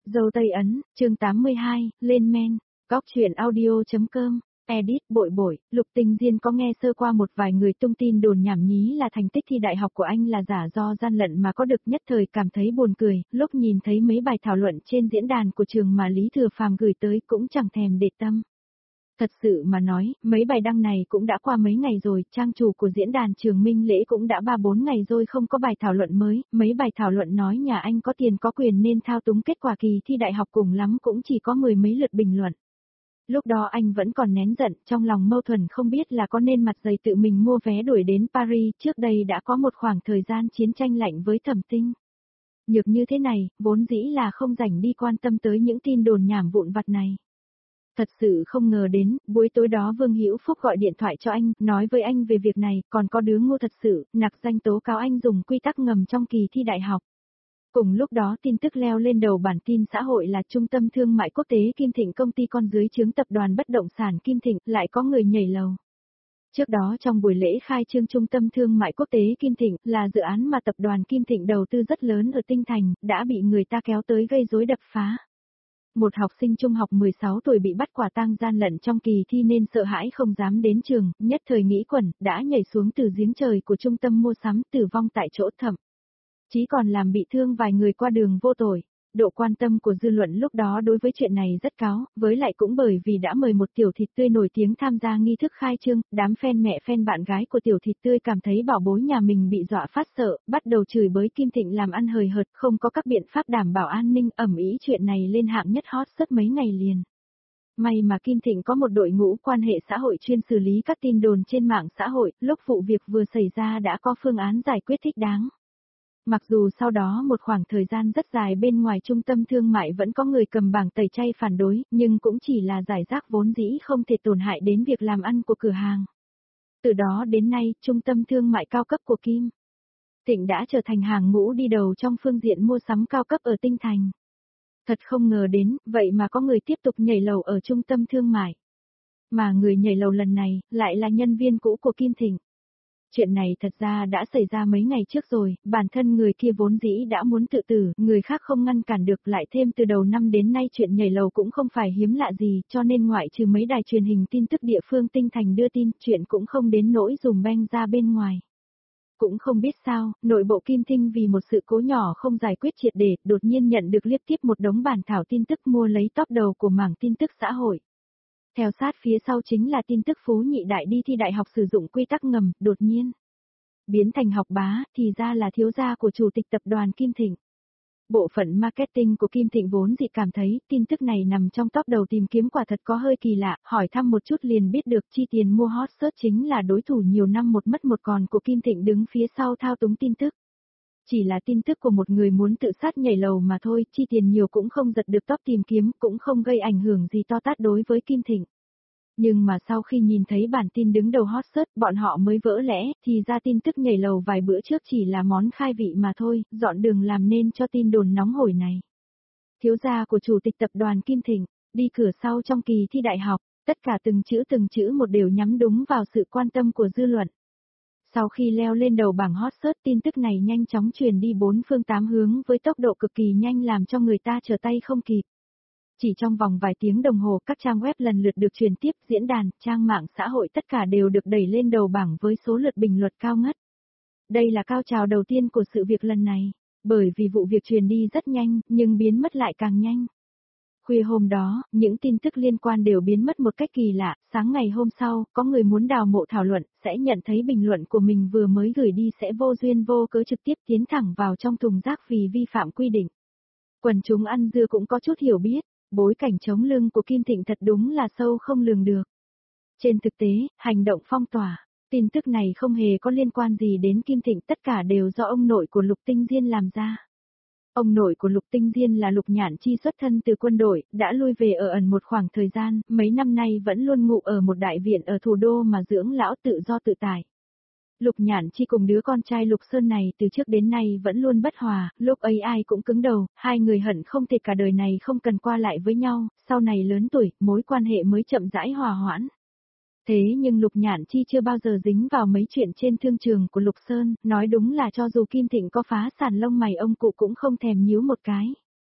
Dâu Tây Ấn, chương 82, lên men, góc chuyện audio.com, edit bội bội, Lục Tinh Diên có nghe sơ qua một vài người tung tin đồn nhảm nhí là thành tích thi đại học của anh là giả do gian lận mà có được, nhất thời cảm thấy buồn cười, lúc nhìn thấy mấy bài thảo luận trên diễn đàn của trường mà Lý Thừa Phàm gửi tới cũng chẳng thèm để tâm. Thật sự mà nói, mấy bài đăng này cũng đã qua mấy ngày rồi, trang chủ của diễn đàn Trường Minh Lễ cũng đã 3-4 ngày rồi không có bài thảo luận mới, mấy bài thảo luận nói nhà anh có tiền có quyền nên thao túng kết quả kỳ thi đại học, cùng lắm cũng chỉ có 10 mấy lượt bình luận. Lúc đó anh vẫn còn nén giận, trong lòng mâu thuẫn không biết là có nên mặt dày tự mình mua vé đuổi đến Paris, trước đây đã có một khoảng thời gian chiến tranh lạnh với Thẩm Tinh. Nhược như thế này, vốn dĩ là không rảnh đi quan tâm tới những tin đồn nhảm vụn vặt này. Thật sự không ngờ đến, buổi tối đó Vương Hữu Phúc gọi điện thoại cho anh, nói với anh về việc này, còn có đứa ngu thật sự, nặc danh tố cáo anh dùng quy tắc ngầm trong kỳ thi đại học. Cùng lúc đó tin tức leo lên đầu bản tin xã hội là Trung tâm Thương mại Quốc tế Kim Thịnh, công ty con dưới trướng tập đoàn bất động sản Kim Thịnh, lại có người nhảy lầu. Trước đó trong buổi lễ khai trương Trung tâm Thương mại Quốc tế Kim Thịnh, là dự án mà tập đoàn Kim Thịnh đầu tư rất lớn ở Tinh Thành, đã bị người ta kéo tới gây rối đập phá. Một học sinh trung học 16 tuổi bị bắt quả tang gian lận trong kỳ thi nên sợ hãi không dám đến trường, nhất thời nghĩ quẩn, đã nhảy xuống từ giếng trời của trung tâm mua sắm, tử vong tại chỗ, thậm chí còn làm bị thương vài người qua đường vô tội. Độ quan tâm của dư luận lúc đó đối với chuyện này rất cao, với lại cũng bởi vì đã mời một tiểu thịt tươi nổi tiếng tham gia nghi thức khai trương, đám fan mẹ fan bạn gái của tiểu thịt tươi cảm thấy bảo bối nhà mình bị dọa phát sợ, bắt đầu chửi bới Kim Thịnh làm ăn hời hợt, không có các biện pháp đảm bảo an ninh, ầm ĩ chuyện này lên hạng nhất hot search mấy ngày liền. May mà Kim Thịnh có một đội ngũ quan hệ xã hội chuyên xử lý các tin đồn trên mạng xã hội, lúc vụ việc vừa xảy ra đã có phương án giải quyết thích đáng. Mặc dù sau đó một khoảng thời gian rất dài bên ngoài trung tâm thương mại vẫn có người cầm bảng tẩy chay phản đối, nhưng cũng chỉ là giải rác vốn dĩ không thể tổn hại đến việc làm ăn của cửa hàng. Từ đó đến nay, trung tâm thương mại cao cấp của Kim Thịnh đã trở thành hàng ngũ đi đầu trong phương diện mua sắm cao cấp ở Tinh Thành. Thật không ngờ đến, vậy mà có người tiếp tục nhảy lầu ở trung tâm thương mại. Mà người nhảy lầu lần này, lại là nhân viên cũ của Kim Thịnh. Chuyện này thật ra đã xảy ra mấy ngày trước rồi, bản thân người kia vốn dĩ đã muốn tự tử, người khác không ngăn cản được, lại thêm từ đầu năm đến nay chuyện nhảy lầu cũng không phải hiếm lạ gì, cho nên ngoại trừ mấy đài truyền hình tin tức địa phương Tinh Thành đưa tin, chuyện cũng không đến nỗi dùm beng ra bên ngoài. Cũng không biết sao, nội bộ Kim Thịnh vì một sự cố nhỏ không giải quyết triệt để, đột nhiên nhận được liên tiếp một đống bản thảo tin tức mua lấy top đầu của mảng tin tức xã hội. Theo sát phía sau chính là tin tức Phú Nhị Đại đi thi đại học sử dụng quy tắc ngầm, đột nhiên biến thành học bá, thì ra là thiếu gia của chủ tịch tập đoàn Kim Thịnh. Bộ phận marketing của Kim Thịnh vốn dị cảm thấy tin tức này nằm trong top đầu tìm kiếm quả thật có hơi kỳ lạ, hỏi thăm một chút liền biết được chi tiền mua hot search chính là đối thủ nhiều năm một mất một còn của Kim Thịnh đứng phía sau thao túng tin tức. Chỉ là tin tức của một người muốn tự sát nhảy lầu mà thôi, chi tiền nhiều cũng không giật được top tìm kiếm, cũng không gây ảnh hưởng gì to tát đối với Kim Thịnh. Nhưng mà sau khi nhìn thấy bản tin đứng đầu hot search, bọn họ mới vỡ lẽ, thì ra tin tức nhảy lầu vài bữa trước chỉ là món khai vị mà thôi, dọn đường làm nên cho tin đồn nóng hổi này. Thiếu gia của chủ tịch tập đoàn Kim Thịnh, đi cửa sau trong kỳ thi đại học, tất cả từng chữ một đều nhắm đúng vào sự quan tâm của dư luận. Sau khi leo lên đầu bảng hot search, tin tức này nhanh chóng truyền đi bốn phương tám hướng với tốc độ cực kỳ nhanh làm cho người ta trở tay không kịp. Chỉ trong vòng vài tiếng đồng hồ, các trang web lần lượt được truyền tiếp, diễn đàn, trang mạng xã hội tất cả đều được đẩy lên đầu bảng với số lượt bình luận cao ngất. Đây là cao trào đầu tiên của sự việc lần này, bởi vì vụ việc truyền đi rất nhanh, nhưng biến mất lại càng nhanh. Khuya hôm đó, những tin tức liên quan đều biến mất một cách kỳ lạ, sáng ngày hôm sau, có người muốn đào mộ thảo luận, sẽ nhận thấy bình luận của mình vừa mới gửi đi sẽ vô duyên vô cớ trực tiếp tiến thẳng vào trong thùng rác vì vi phạm quy định. Quần chúng ăn dưa cũng có chút hiểu biết, bối cảnh chống lưng của Kim Thịnh thật đúng là sâu không lường được. Trên thực tế, hành động phong tỏa, tin tức này không hề có liên quan gì đến Kim Thịnh, tất cả đều do ông nội của Lục Tinh Diên làm ra. Ông nội của Lục Tinh Diên là Lục Nhạn Chi, xuất thân từ quân đội, đã lui về ở ẩn một khoảng thời gian, mấy năm nay vẫn luôn ngụ ở một đại viện ở thủ đô mà dưỡng lão tự do tự tại. Lục Nhạn Chi cùng đứa con trai Lục Sơn này từ trước đến nay vẫn luôn bất hòa, lúc ấy ai cũng cứng đầu, hai người hận không thể cả đời này không cần qua lại với nhau, sau này lớn tuổi, mối quan hệ mới chậm rãi hòa hoãn. Thế nhưng Lục Nhạn Chi chưa bao giờ dính vào mấy chuyện trên thương trường của Lục Sơn, nói đúng là cho dù Kim Thịnh có phá sản lông mày ông cụ cũng không thèm nhíu một cái.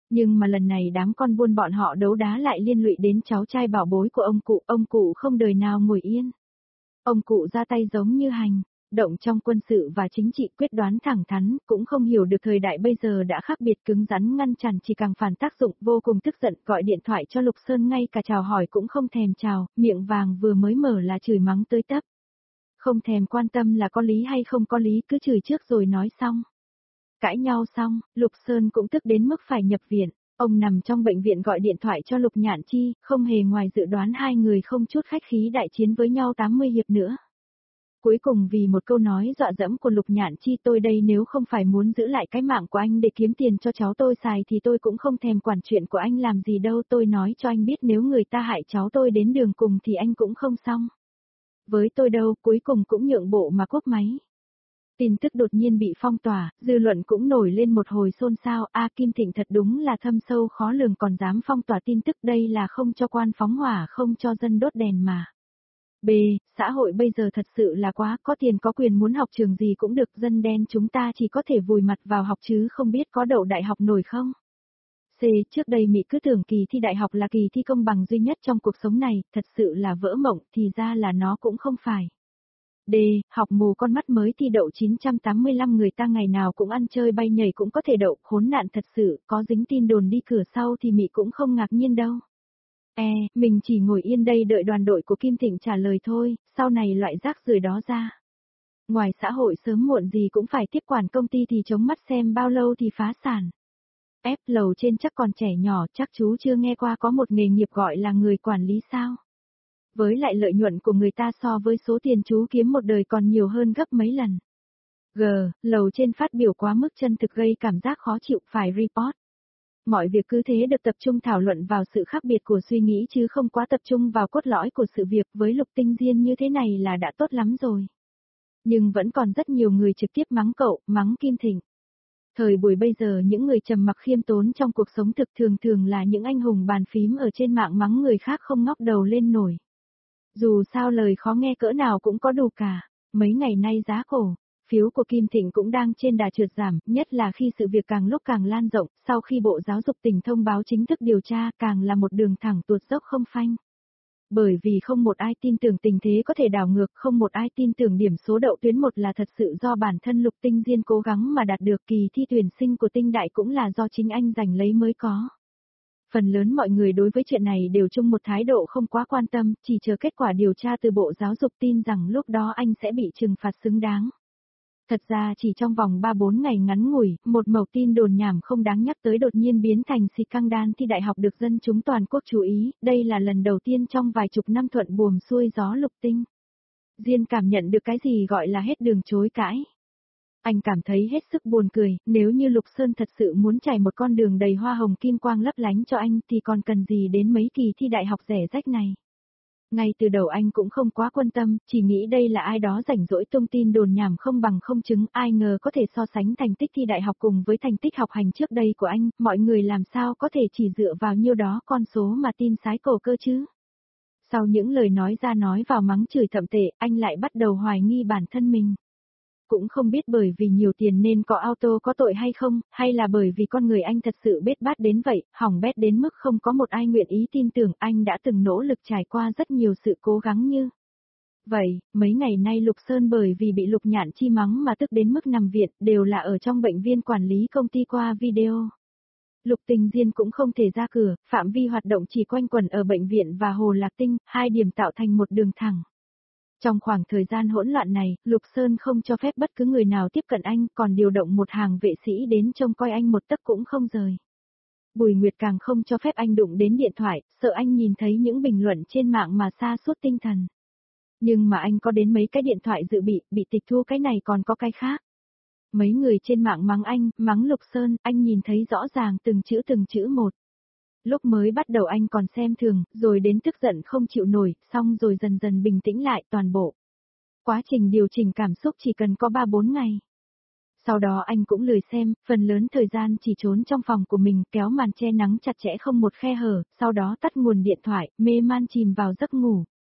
Nhưng mà lần này đám con buôn bọn họ đấu đá lại liên lụy đến cháu trai bảo bối của ông cụ không đời nào ngồi yên. Ông cụ ra tay giống như hành, động trong quân sự và chính trị quyết đoán thẳng thắn, cũng không hiểu được thời đại bây giờ đã khác biệt cứng rắn ngăn chặn chỉ càng phản tác dụng, vô cùng tức giận gọi điện thoại cho Lục Sơn ngay cả chào hỏi cũng không thèm chào, miệng vàng vừa mới mở là chửi mắng tới tấp. Không thèm quan tâm là có lý hay không có lý, cứ chửi trước rồi nói xong. Cãi nhau xong, Lục Sơn cũng tức đến mức phải nhập viện. Ông nằm trong bệnh viện gọi điện thoại cho Lục Nhạn Chi, không hề ngoài dự đoán hai người không chút khách khí đại chiến với nhau 80 hiệp nữa. Cuối cùng vì một câu nói dọa dẫm của Lục Nhạn Chi, tôi đây nếu không phải muốn giữ lại cái mạng của anh để kiếm tiền cho cháu tôi xài thì tôi cũng không thèm quản chuyện của anh làm gì đâu, tôi nói cho anh biết nếu người ta hại cháu tôi đến đường cùng thì anh cũng không xong. Với tôi đâu, cuối cùng cũng nhượng bộ mà cúp máy. Tin tức đột nhiên bị phong tỏa, dư luận cũng nổi lên một hồi xôn xao, Kim Thịnh thật đúng là thâm sâu khó lường còn dám phong tỏa tin tức, đây là không cho quan phóng hỏa không cho dân đốt đèn mà. B. Xã hội bây giờ thật sự là quá, có tiền có quyền muốn học trường gì cũng được, dân đen chúng ta chỉ có thể vùi mặt vào học chứ không biết có đậu đại học nổi không. C. Trước đây Mỹ cứ tưởng kỳ thi đại học là kỳ thi công bằng duy nhất trong cuộc sống này, thật sự là vỡ mộng, thì ra là nó cũng không phải. D. Học mù con mắt mới thi đậu 985 người ta ngày nào cũng ăn chơi bay nhảy cũng có thể đậu, khốn nạn thật sự, có dính tin đồn đi cửa sau thì Mỹ cũng không ngạc nhiên đâu. E. Mình chỉ ngồi yên đây đợi đoàn đội của Kim Thịnh trả lời thôi, sau này loại rác rưởi đó ra. Ngoài xã hội sớm muộn gì cũng phải tiếp quản công ty thì chống mắt xem bao lâu thì phá sản. F. Lầu trên chắc còn trẻ nhỏ, chắc chú chưa nghe qua có một nghề nghiệp gọi là người quản lý sao. Với lại lợi nhuận của người ta so với số tiền chú kiếm một đời còn nhiều hơn gấp mấy lần. G. Lầu trên phát biểu quá mức chân thực gây cảm giác khó chịu, phải report. Mọi việc cứ thế được tập trung thảo luận vào sự khác biệt của suy nghĩ chứ không quá tập trung vào cốt lõi của sự việc, với Lục Tinh Diên như thế này là đã tốt lắm rồi. Nhưng vẫn còn rất nhiều người trực tiếp mắng cậu, mắng Kim Thịnh. Thời buổi bây giờ những người trầm mặc khiêm tốn trong cuộc sống thực thường thường là những anh hùng bàn phím ở trên mạng mắng người khác không ngóc đầu lên nổi. Dù sao lời khó nghe cỡ nào cũng có đủ cả, mấy ngày nay giá cổ, phiếu của Kim Thịnh cũng đang trên đà trượt giảm, nhất là khi sự việc càng lúc càng lan rộng, sau khi Bộ Giáo dục tỉnh thông báo chính thức điều tra càng là một đường thẳng tuột dốc không phanh. Bởi vì không một ai tin tưởng tình thế có thể đảo ngược, không một ai tin tưởng điểm số đậu tuyến một là thật sự do bản thân Lục Tinh Diên cố gắng mà đạt được, kỳ thi tuyển sinh của Tinh Đại cũng là do chính anh giành lấy mới có. Phần lớn mọi người đối với chuyện này đều chung một thái độ không quá quan tâm, chỉ chờ kết quả điều tra từ Bộ Giáo dục, tin rằng lúc đó anh sẽ bị trừng phạt xứng đáng. Thật ra chỉ trong vòng 3-4 ngày ngắn ngủi, một mẩu tin đồn nhảm không đáng nhắc tới đột nhiên biến thành scandal thi đại học được dân chúng toàn quốc chú ý, đây là lần đầu tiên trong vài chục năm thuận buồm xuôi gió Lục Tinh Diên cảm nhận được cái gì gọi là hết đường chối cãi. Anh cảm thấy hết sức buồn cười, nếu như Lục Sơn thật sự muốn trải một con đường đầy hoa hồng kim quang lấp lánh cho anh thì còn cần gì đến mấy kỳ thi đại học rẻ rách này. Ngay từ đầu anh cũng không quá quan tâm, chỉ nghĩ đây là ai đó rảnh rỗi tung tin đồn nhảm không bằng không chứng, ai ngờ có thể so sánh thành tích thi đại học cùng với thành tích học hành trước đây của anh, mọi người làm sao có thể chỉ dựa vào nhiêu đó con số mà tin sái cổ cơ chứ. Sau những lời nói ra nói vào mắng chửi thậm tệ, anh lại bắt đầu hoài nghi bản thân mình. Cũng không biết bởi vì nhiều tiền nên có auto có tội hay không, hay là bởi vì con người anh thật sự bết bát đến vậy, hỏng bét đến mức không có một ai nguyện ý tin tưởng anh đã từng nỗ lực trải qua rất nhiều sự cố gắng như. Vậy, mấy ngày nay Lục Sơn bởi vì bị Lục Nhạn Chi mắng mà tức đến mức nằm viện, đều là ở trong bệnh viện quản lý công ty qua video. Lục Tinh Diên cũng không thể ra cửa, phạm vi hoạt động chỉ quanh quẩn ở bệnh viện và Hồ Lạc Tinh, hai điểm tạo thành một đường thẳng. Trong khoảng thời gian hỗn loạn này, Lục Sơn không cho phép bất cứ người nào tiếp cận anh, còn điều động một hàng vệ sĩ đến trông coi anh một tấc cũng không rời. Bùi Nguyệt càng không cho phép anh đụng đến điện thoại, sợ anh nhìn thấy những bình luận trên mạng mà sa sút tinh thần. Nhưng mà anh có đến mấy cái điện thoại dự bị tịch thu cái này còn có cái khác. Mấy người trên mạng mắng anh, mắng Lục Sơn, anh nhìn thấy rõ ràng từng chữ một. Lúc mới bắt đầu anh còn xem thường, rồi đến tức giận không chịu nổi, xong rồi dần dần bình tĩnh lại toàn bộ. Quá trình điều chỉnh cảm xúc chỉ cần có 3-4 ngày. Sau đó anh cũng lười xem, phần lớn thời gian chỉ trốn trong phòng của mình, kéo màn che nắng chặt chẽ không một khe hở, sau đó tắt nguồn điện thoại, mê man chìm vào giấc ngủ.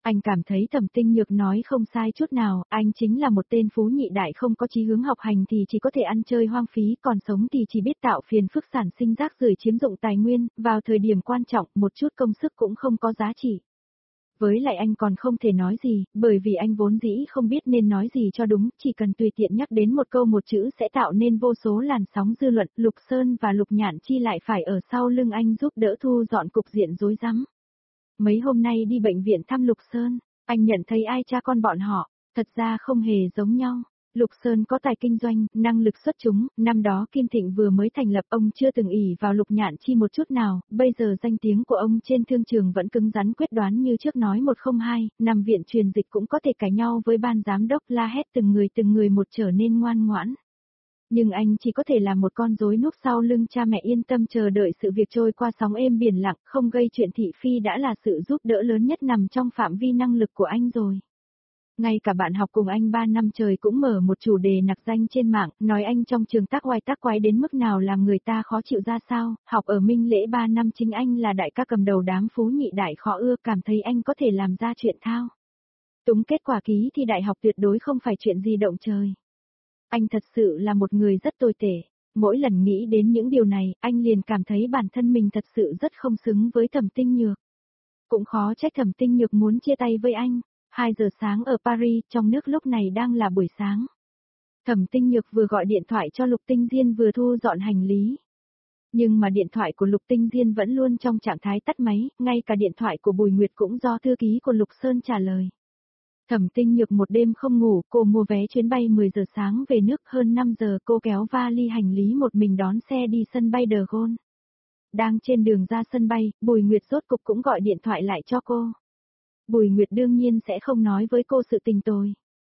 Anh cảm thấy Thẩm Tinh Nhược nói không sai chút nào, anh chính là một tên phú nhị đại không có chí hướng học hành thì chỉ có thể ăn chơi hoang phí, còn sống thì chỉ biết tạo phiền phức sản sinh rác rưởi chiếm dụng tài nguyên, vào thời điểm quan trọng một chút công sức cũng không có giá trị. Với lại anh còn không thể nói gì, bởi vì anh vốn dĩ không biết nên nói gì cho đúng, chỉ cần tùy tiện nhắc đến một câu một chữ sẽ tạo nên vô số làn sóng dư luận, Lục Sơn và Lục Nhạn Chi lại phải ở sau lưng anh giúp đỡ thu dọn cục diện rối rắm. Mấy hôm nay đi bệnh viện thăm Lục Sơn, anh nhận thấy ai cha con bọn họ, thật ra không hề giống nhau. Lục Sơn có tài kinh doanh, năng lực xuất chúng, năm đó Kim Thịnh vừa mới thành lập ông chưa từng ỷ vào Lục Nhạn Chi một chút nào, bây giờ danh tiếng của ông trên thương trường vẫn cứng rắn quyết đoán như trước nói 102, nằm viện truyền dịch cũng có thể cãi nhau với ban giám đốc la hét từng người một trở nên ngoan ngoãn. Nhưng anh chỉ có thể là một con rối núp sau lưng cha mẹ yên tâm chờ đợi sự việc trôi qua sóng êm biển lặng, không gây chuyện thị phi đã là sự giúp đỡ lớn nhất nằm trong phạm vi năng lực của anh rồi. Ngay cả bạn học cùng anh 3 năm trời cũng mở một chủ đề nặc danh trên mạng, nói anh trong trường tác quái đến mức nào làm người ta khó chịu ra sao, học ở Minh Lễ 3 năm chính anh là đại ca cầm đầu đám phú nhị đại khó ưa, cảm thấy anh có thể làm ra chuyện thao túng kết quả ký thi đại học tuyệt đối không phải chuyện gì động trời. Anh thật sự là một người rất tồi tệ. Mỗi lần nghĩ đến những điều này, anh liền cảm thấy bản thân mình thật sự rất không xứng với Thẩm Tinh Nhược. Cũng khó trách Thẩm Tinh Nhược muốn chia tay với anh. 2 giờ sáng ở Paris, trong nước lúc này đang là buổi sáng. Thẩm Tinh Nhược vừa gọi điện thoại cho Lục Tinh Diên vừa thu dọn hành lý. Nhưng mà điện thoại của Lục Tinh Diên vẫn luôn trong trạng thái tắt máy, ngay cả điện thoại của Bùi Nguyệt cũng do thư ký của Lục Sơn trả lời. Thẩm Tinh Nhược một đêm không ngủ, cô mua vé chuyến bay 10 giờ sáng về nước, hơn 5 giờ cô kéo vali hành lý một mình đón xe đi sân bay De Gaulle. Đang trên đường ra sân bay, Bùi Nguyệt rốt cục cũng gọi điện thoại lại cho cô. Bùi Nguyệt đương nhiên sẽ không nói với cô sự tình tồi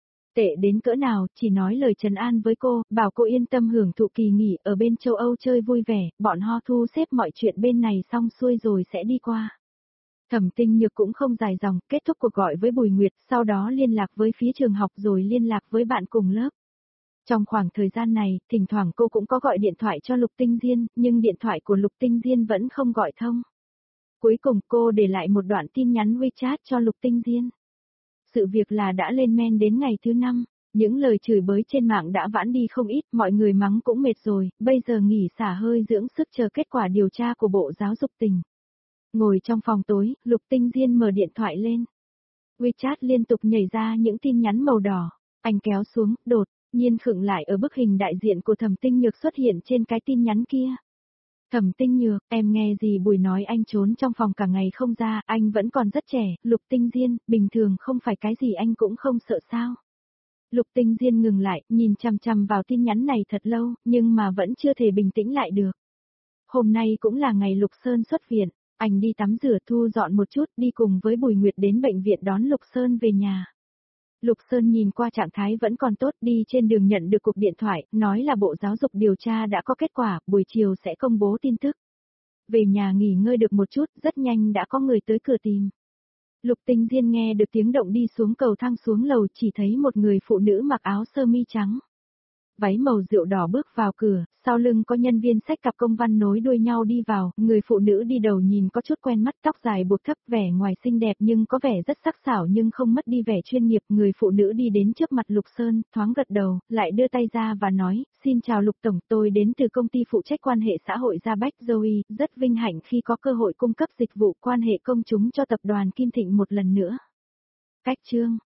tệ đến cỡ nào, chỉ nói lời trấn an với cô, bảo cô yên tâm hưởng thụ kỳ nghỉ ở bên châu Âu chơi vui vẻ, bọn họ thu xếp mọi chuyện bên này xong xuôi rồi sẽ đi qua. Thẩm Tinh Nhược cũng không dài dòng, kết thúc cuộc gọi với Bùi Nguyệt, sau đó liên lạc với phía trường học rồi liên lạc với bạn cùng lớp. Trong khoảng thời gian này, thỉnh thoảng cô cũng có gọi điện thoại cho Lục Tinh Diên, nhưng điện thoại của Lục Tinh Diên vẫn không gọi thông. Cuối cùng cô để lại một đoạn tin nhắn WeChat cho Lục Tinh Diên. Sự việc là đã lên men đến ngày thứ 5, những lời chửi bới trên mạng đã vãn đi không ít, mọi người mắng cũng mệt rồi, bây giờ nghỉ xả hơi dưỡng sức chờ kết quả điều tra của Bộ Giáo dục tỉnh. Ngồi trong phòng tối, Lục Tinh Diên mở điện thoại lên. WeChat liên tục nhảy ra những tin nhắn màu đỏ. Anh kéo xuống, đột nhiên khựng lại ở bức hình đại diện của Thẩm Tinh Nhược xuất hiện trên cái tin nhắn kia. Thẩm Tinh Nhược, em nghe gì Bùi nói anh trốn trong phòng cả ngày không ra, anh vẫn còn rất trẻ, Lục Tinh Diên, bình thường không phải cái gì anh cũng không sợ sao. Lục Tinh Diên ngừng lại, nhìn chằm chằm vào tin nhắn này thật lâu, nhưng mà vẫn chưa thể bình tĩnh lại được. Hôm nay cũng là ngày Lục Sơn xuất viện, anh đi tắm rửa thu dọn một chút, đi cùng với Bùi Nguyệt đến bệnh viện đón Lục Sơn về nhà. Lục Sơn nhìn qua trạng thái vẫn còn tốt, đi trên đường nhận được cuộc điện thoại, nói là Bộ Giáo dục điều tra đã có kết quả, buổi chiều sẽ công bố tin tức. Về nhà nghỉ ngơi được một chút, rất nhanh đã có người tới cửa tìm. Lục Tinh Diên nghe được tiếng động đi xuống cầu thang xuống lầu, chỉ thấy một người phụ nữ mặc áo sơ mi trắng, váy màu rượu đỏ bước vào cửa, sau lưng có nhân viên xách cặp công văn nối đuôi nhau đi vào, người phụ nữ đi đầu nhìn có chút quen mắt, tóc dài buộc thấp, vẻ ngoài xinh đẹp nhưng có vẻ rất sắc sảo nhưng không mất đi vẻ chuyên nghiệp. Người phụ nữ đi đến trước mặt Lục Sơn, thoáng gật đầu, lại đưa tay ra và nói, xin chào Lục Tổng, tôi đến từ công ty phụ trách quan hệ xã hội Gia Bách Zoe, rất vinh hạnh khi có cơ hội cung cấp dịch vụ quan hệ công chúng cho tập đoàn Kim Thịnh một lần nữa. Cách chương